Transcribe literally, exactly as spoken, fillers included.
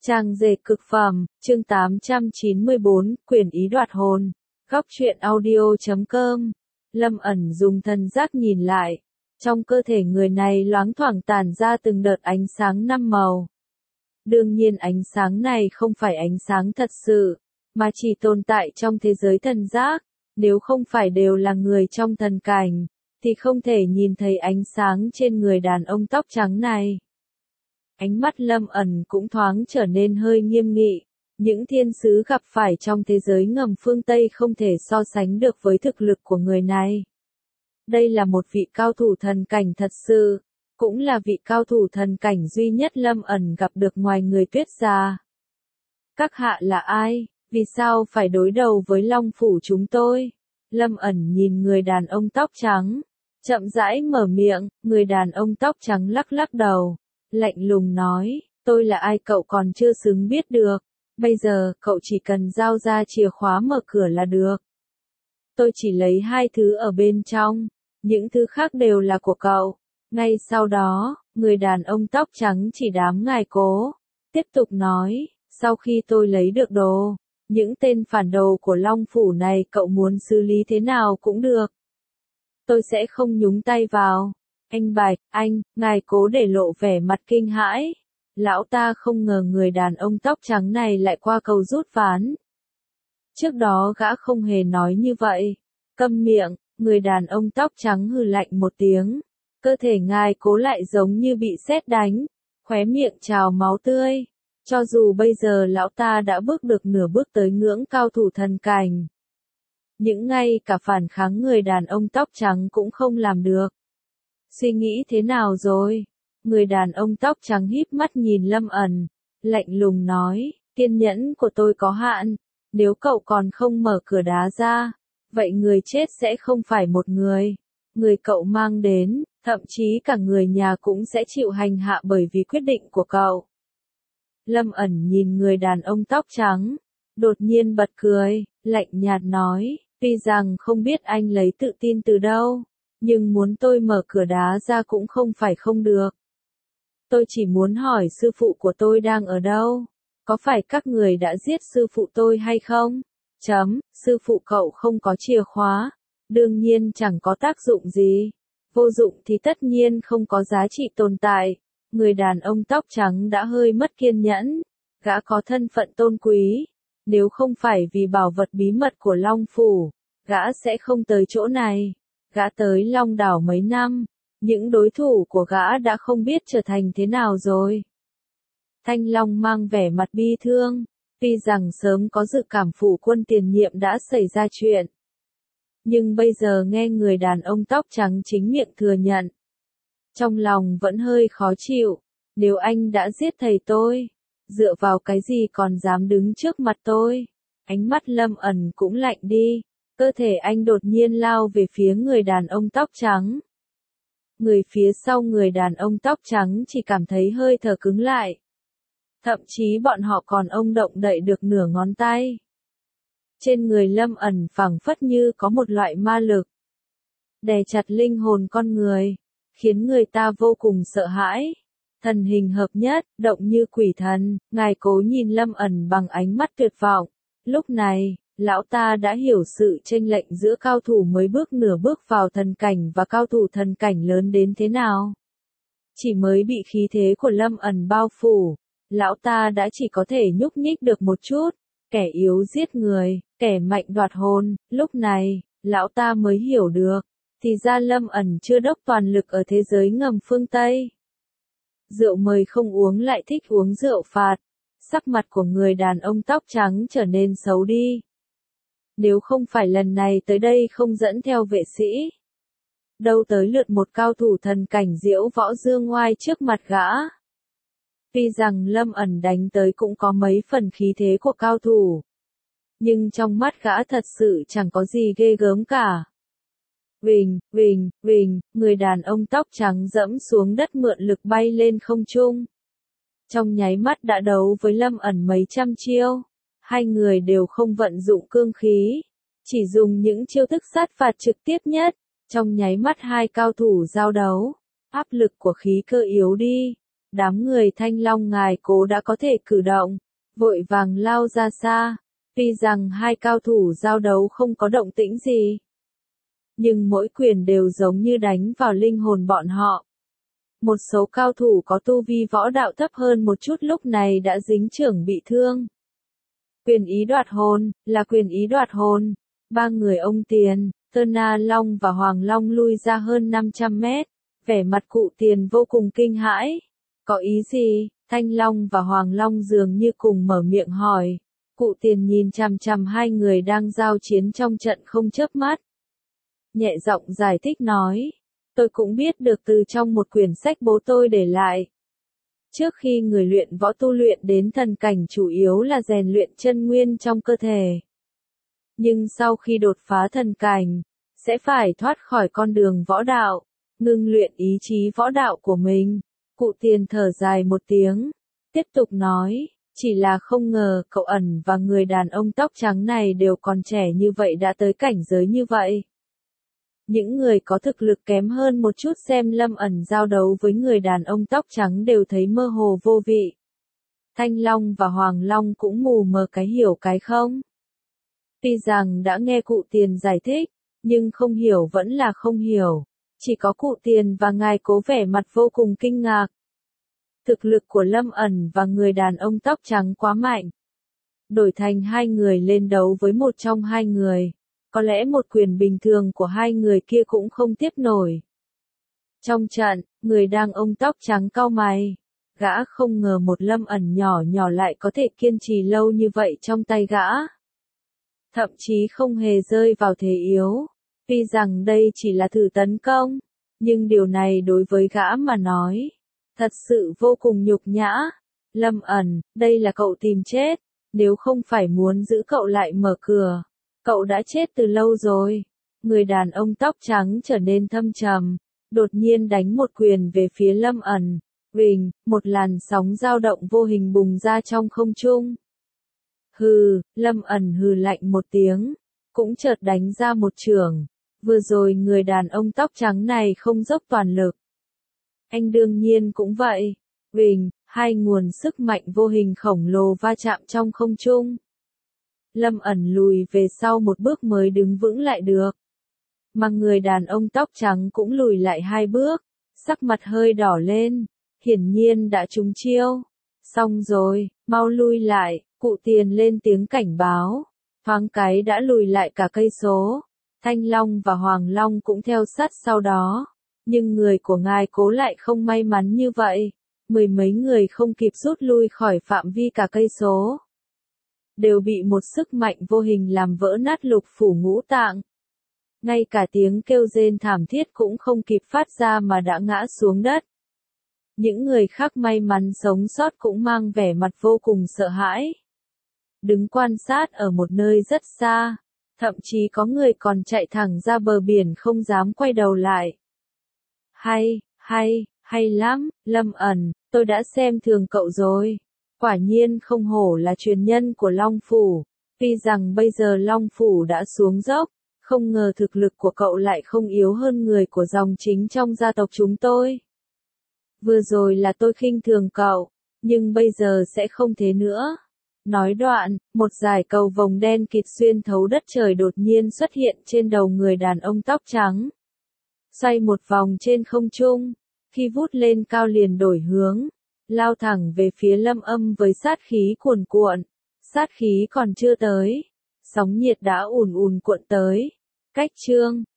Trang dệt cực phẩm, chương tám trăm chín mươi bốn, quyền ý đoạt hồn. Góc truyện audio chấm com. Lâm ẩn dùng thần giác nhìn lại. Trong cơ thể người này loáng thoảng tản ra từng đợt ánh sáng năm màu. Đương nhiên ánh sáng này không phải ánh sáng thật sự, mà chỉ tồn tại trong thế giới thần giác. Nếu không phải đều là người trong thần cảnh, thì không thể nhìn thấy ánh sáng trên người đàn ông tóc trắng này. Ánh mắt Lâm ẩn cũng thoáng trở nên hơi nghiêm nghị. Những thiên sứ gặp phải trong thế giới ngầm phương Tây không thể so sánh được với thực lực của người này. Đây là một vị cao thủ thần cảnh thật sự, cũng là vị cao thủ thần cảnh duy nhất Lâm ẩn gặp được ngoài người Tuyết gia. Các hạ là ai? Vì sao phải đối đầu với Long phủ chúng tôi? Lâm ẩn nhìn người đàn ông tóc trắng, chậm rãi mở miệng. Người đàn ông tóc trắng lắc lắc đầu, lạnh lùng nói, tôi là ai cậu còn chưa xứng biết được, bây giờ cậu chỉ cần giao ra chìa khóa mở cửa là được. Tôi chỉ lấy hai thứ ở bên trong, những thứ khác đều là của cậu. Ngay sau đó, người đàn ông tóc trắng chỉ đám ngài Cố, tiếp tục nói, sau khi tôi lấy được đồ, những tên phản đồ của Long phủ này cậu muốn xử lý thế nào cũng được. Tôi sẽ không nhúng tay vào. Anh Bạch, anh, ngài Cố để lộ vẻ mặt kinh hãi. Lão ta không ngờ người đàn ông tóc trắng này lại qua cầu rút ván. Trước đó gã không hề nói như vậy. Câm miệng, người đàn ông tóc trắng hừ lạnh một tiếng. Cơ thể ngài Cố lại giống như bị sét đánh, khóe miệng trào máu tươi. Cho dù bây giờ lão ta đã bước được nửa bước tới ngưỡng cao thủ thần cảnh, những ngay cả phản kháng người đàn ông tóc trắng cũng không làm được. Suy nghĩ thế nào rồi? Người đàn ông tóc trắng híp mắt nhìn Lâm ẩn, lạnh lùng nói, kiên nhẫn của tôi có hạn, nếu cậu còn không mở cửa đá ra, vậy người chết sẽ không phải một người. Người cậu mang đến, thậm chí cả người nhà cũng sẽ chịu hành hạ bởi vì quyết định của cậu. Lâm ẩn nhìn người đàn ông tóc trắng, đột nhiên bật cười, lạnh nhạt nói, tuy rằng không biết anh lấy tự tin từ đâu, nhưng muốn tôi mở cửa đá ra cũng không phải không được. Tôi chỉ muốn hỏi sư phụ của tôi đang ở đâu? Có phải các người đã giết sư phụ tôi hay không? Chấm, sư phụ cậu không có chìa khóa, đương nhiên chẳng có tác dụng gì. Vô dụng thì tất nhiên không có giá trị tồn tại. Người đàn ông tóc trắng đã hơi mất kiên nhẫn. Gã có thân phận tôn quý. Nếu không phải vì bảo vật bí mật của Long phủ, gã sẽ không tới chỗ này. Gã tới Long đảo mấy năm, những đối thủ của gã đã không biết trở thành thế nào rồi. Thanh Long mang vẻ mặt bi thương, tuy rằng sớm có dự cảm phủ quân tiền nhiệm đã xảy ra chuyện. Nhưng bây giờ nghe người đàn ông tóc trắng chính miệng thừa nhận. Trong lòng vẫn hơi khó chịu, nếu anh đã giết thầy tôi, dựa vào cái gì còn dám đứng trước mặt tôi? Ánh mắt Lâm ẩn cũng lạnh đi. Cơ thể anh đột nhiên lao về phía người đàn ông tóc trắng. Người phía sau người đàn ông tóc trắng chỉ cảm thấy hơi thở cứng lại. Thậm chí bọn họ còn ông động đậy được nửa ngón tay. Trên người Lâm ẩn phảng phất như có một loại ma lực, đè chặt linh hồn con người, khiến người ta vô cùng sợ hãi. Thần hình hợp nhất, động như quỷ thần, ngài Cố nhìn Lâm ẩn bằng ánh mắt tuyệt vọng. Lúc này, lão ta đã hiểu sự chênh lệch giữa cao thủ mới bước nửa bước vào thần cảnh và cao thủ thần cảnh lớn đến thế nào. Chỉ mới bị khí thế của Lâm ẩn bao phủ, lão ta đã chỉ có thể nhúc nhích được một chút. Kẻ yếu giết người, kẻ mạnh đoạt hồn. Lúc này, lão ta mới hiểu được, thì ra Lâm ẩn chưa đốc toàn lực ở thế giới ngầm phương Tây. Rượu mời không uống lại thích uống rượu phạt. Sắc mặt của người đàn ông tóc trắng trở nên xấu đi. Nếu không phải lần này tới đây không dẫn theo vệ sĩ, đâu tới lượt một cao thủ thần cảnh diễu võ dương ngoai trước mặt gã. Tuy rằng Lâm ẩn đánh tới cũng có mấy phần khí thế của cao thủ, nhưng trong mắt gã thật sự chẳng có gì ghê gớm cả. Vình, vình, vình, người đàn ông tóc trắng dẫm xuống đất mượn lực bay lên không trung. Trong nháy mắt đã đấu với Lâm ẩn mấy trăm chiêu. Hai người đều không vận dụng cương khí, chỉ dùng những chiêu thức sát phạt trực tiếp nhất. Trong nháy mắt hai cao thủ giao đấu, áp lực của khí cơ yếu đi. Đám người Thanh Long ngài cố đã có thể cử động, vội vàng lao ra xa. Tuy rằng hai cao thủ giao đấu không có động tĩnh gì, nhưng mỗi quyền đều giống như đánh vào linh hồn bọn họ. Một số cao thủ có tu vi võ đạo thấp hơn một chút lúc này đã dính chưởng bị thương. Quyền ý đoạt hồn, là quyền ý đoạt hồn. Ba người ông Tiền, Tơ Na Long và Hoàng Long lui ra hơn năm trăm mét. Vẻ mặt cụ Tiền vô cùng kinh hãi. Có ý gì? Thanh Long và Hoàng Long dường như cùng mở miệng hỏi. Cụ Tiền nhìn chằm chằm hai người đang giao chiến trong trận không chớp mắt. Nhẹ giọng giải thích nói. Tôi cũng biết được từ trong một quyển sách bố tôi để lại. Trước khi người luyện võ tu luyện đến thần cảnh chủ yếu là rèn luyện chân nguyên trong cơ thể. Nhưng sau khi đột phá thần cảnh, sẽ phải thoát khỏi con đường võ đạo, ngưng luyện ý chí võ đạo của mình. Cụ Tiền thở dài một tiếng, tiếp tục nói, chỉ là không ngờ cậu Ẩn và người đàn ông tóc trắng này đều còn trẻ như vậy đã tới cảnh giới như vậy. Những người có thực lực kém hơn một chút xem Lâm Ẩn giao đấu với người đàn ông tóc trắng đều thấy mơ hồ vô vị. Thanh Long và Hoàng Long cũng mù mờ cái hiểu cái không. Tuy rằng đã nghe cụ Tiền giải thích, nhưng không hiểu vẫn là không hiểu. Chỉ có cụ Tiền và ngài cố vẻ mặt vô cùng kinh ngạc. Thực lực của Lâm Ẩn và người đàn ông tóc trắng quá mạnh. Đổi thành hai người lên đấu với một trong hai người. Có lẽ một quyền bình thường của hai người kia cũng không tiếp nổi. Trong trận, người đang ông tóc trắng cau mày. Gã không ngờ một Lâm Ẩn nhỏ nhỏ lại có thể kiên trì lâu như vậy trong tay gã. Thậm chí không hề rơi vào thế yếu. Tuy rằng đây chỉ là thử tấn công, nhưng điều này đối với gã mà nói, thật sự vô cùng nhục nhã. Lâm Ẩn, đây là cậu tìm chết, nếu không phải muốn giữ cậu lại mở cửa. Cậu đã chết từ lâu rồi. Người đàn ông tóc trắng trở nên thâm trầm, đột nhiên đánh một quyền về phía Lâm Ẩn. Vình, một làn sóng dao động vô hình bùng ra trong không trung. Hừ, Lâm Ẩn hừ lạnh một tiếng, cũng chợt đánh ra một chưởng. Vừa rồi người đàn ông tóc trắng này không dốc toàn lực. Anh đương nhiên cũng vậy. Vình, hai nguồn sức mạnh vô hình khổng lồ va chạm trong không trung. Lâm Ẩn lùi về sau một bước mới đứng vững lại được. Mà người đàn ông tóc trắng cũng lùi lại hai bước, sắc mặt hơi đỏ lên, hiển nhiên đã trúng chiêu. Xong rồi, mau lui lại, cụ Tiền lên tiếng cảnh báo. Thoáng cái đã lùi lại cả cây số. Thanh Long và Hoàng Long cũng theo sát sau đó. Nhưng người của ngài cố lại không may mắn như vậy. Mười mấy người không kịp rút lui khỏi phạm vi cả cây số. Đều bị một sức mạnh vô hình làm vỡ nát lục phủ ngũ tạng. Ngay cả tiếng kêu rên thảm thiết cũng không kịp phát ra mà đã ngã xuống đất. Những người khác may mắn sống sót cũng mang vẻ mặt vô cùng sợ hãi. Đứng quan sát ở một nơi rất xa. Thậm chí có người còn chạy thẳng ra bờ biển không dám quay đầu lại. Hay, hay, hay lắm, Lâm Ẩn, tôi đã xem thường cậu rồi. Quả nhiên không hổ là truyền nhân của Long Phủ. Tuy rằng bây giờ Long Phủ đã xuống dốc, không ngờ thực lực của cậu lại không yếu hơn người của dòng chính trong gia tộc chúng tôi. Vừa rồi là tôi khinh thường cậu, nhưng bây giờ sẽ không thế nữa. Nói đoạn, một dải cầu vồng đen kịt xuyên thấu đất trời đột nhiên xuất hiện trên đầu người đàn ông tóc trắng. Xoay một vòng trên không trung, khi vút lên cao liền đổi hướng, lao thẳng về phía Lâm Âm với sát khí cuồn cuộn. Sát khí còn chưa tới, sóng nhiệt đã ùn ùn cuộn tới. Cách chương